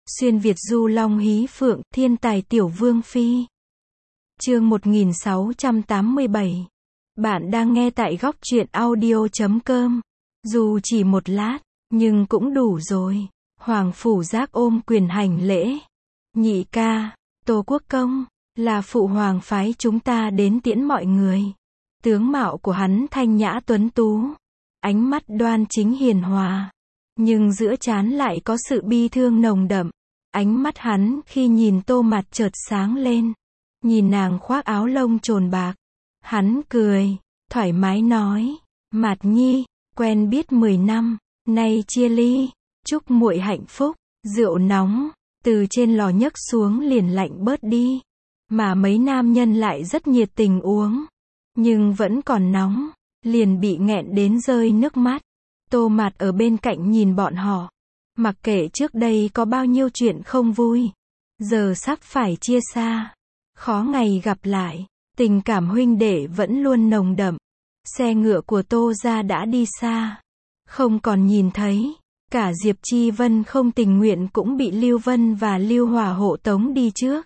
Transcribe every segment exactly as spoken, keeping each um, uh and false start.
Xuyên Việt du long hí phượng, thiên tài tiểu vương phi. Chương một nghìn sáu trăm tám mươi bảy. Bạn đang nghe tại góc truyện audio chấm com. Dù chỉ một lát, nhưng cũng đủ rồi. Hoàng Phủ Giác ôm quyền hành lễ. Nhị ca, Tô Quốc Công, là phụ hoàng phái chúng ta đến tiễn mọi người. Tướng mạo của hắn thanh nhã tuấn tú, ánh mắt đoan chính hiền hòa, nhưng giữa trán lại có sự bi thương nồng đậm. Ánh mắt hắn khi nhìn Tô Mạt chợt sáng lên. Nhìn nàng khoác áo lông trồn bạc, hắn cười, thoải mái nói: "Mạt nhi, quen biết mười năm, nay chia ly, chúc muội hạnh phúc." Rượu nóng từ trên lò nhấc xuống liền lạnh bớt đi, mà mấy nam nhân lại rất nhiệt tình uống, nhưng vẫn còn nóng, liền bị nghẹn đến rơi nước mắt. Tô Mạt ở bên cạnh nhìn bọn họ, mặc kệ trước đây có bao nhiêu chuyện không vui, giờ sắp phải chia xa, khó ngày gặp lại, tình cảm huynh đệ vẫn luôn nồng đậm. Xe ngựa của Tô gia đã đi xa, không còn nhìn thấy. Cả Diệp Chi Vân không tình nguyện cũng bị Lưu Vân và Lưu Hòa hộ tống đi trước.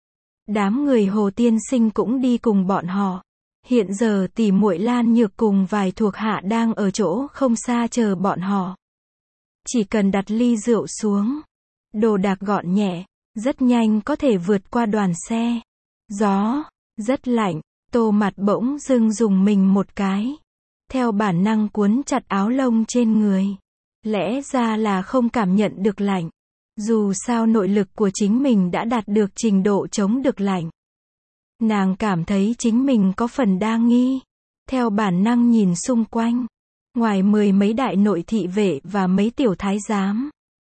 Đám người Hồ tiên sinh cũng đi cùng bọn họ. Hiện giờ tỷ muội Lan Nhược cùng vài thuộc hạ đang ở chỗ không xa chờ bọn họ. Chỉ cần đặt ly rượu xuống, đồ đạc gọn nhẹ, rất nhanh có thể vượt qua đoàn xe. Gió rất lạnh, Tô Mạt bỗng dưng dùng mình một cái, theo bản năng cuốn chặt áo lông trên người. Lẽ ra là không cảm nhận được lạnh, dù sao nội lực của chính mình đã đạt được trình độ chống được lạnh. Nàng cảm thấy chính mình có phần đa nghi, theo bản năng nhìn xung quanh. Ngoài mười mấy đại nội thị vệ và mấy tiểu thái giám,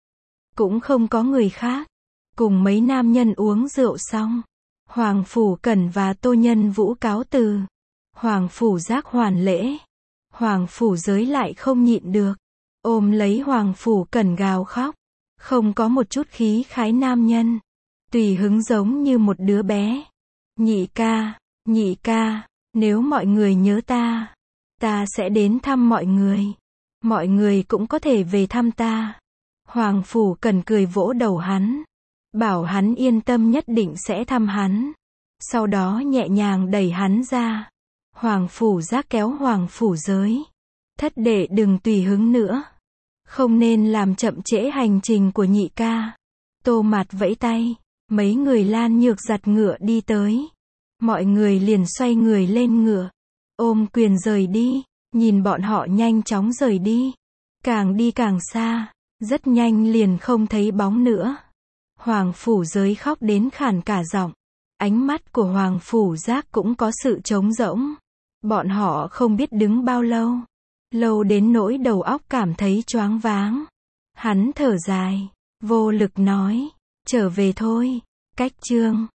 cũng không có người khác. Cùng mấy nam nhân uống rượu xong, Hoàng Phủ Cẩn và Tô Nhân Vũ cáo từ. Hoàng Phủ Giác hoàn lễ. Hoàng Phủ Giới lại không nhịn được, ôm lấy Hoàng Phủ Cẩn gào khóc, không có một chút khí khái nam nhân, tùy hứng giống như một đứa bé. "Nhị ca, nhị ca, nếu mọi người nhớ ta, ta sẽ đến thăm mọi người. Mọi người cũng có thể về thăm ta." Hoàng Phủ Cẩn cười vỗ đầu hắn, bảo hắn yên tâm nhất định sẽ thăm hắn. Sau đó nhẹ nhàng đẩy hắn ra. Hoàng Phủ Giác kéo Hoàng Phủ Giới: "Thất đệ đừng tùy hứng nữa, không nên làm chậm trễ hành trình của nhị ca." Tô Mạt vẫy tay, mấy người Lan Nhược giặt ngựa đi tới. Mọi người liền xoay người lên ngựa, ôm quyền rời đi. Nhìn bọn họ nhanh chóng rời đi, càng đi càng xa, rất nhanh liền không thấy bóng nữa. Hoàng Phủ Giới khóc đến khản cả giọng. Ánh mắt của Hoàng Phủ Giác cũng có sự trống rỗng. Bọn họ không biết đứng bao lâu, lâu đến nỗi đầu óc cảm thấy choáng váng. Hắn thở dài, vô lực nói: "Trở về thôi." Cách chương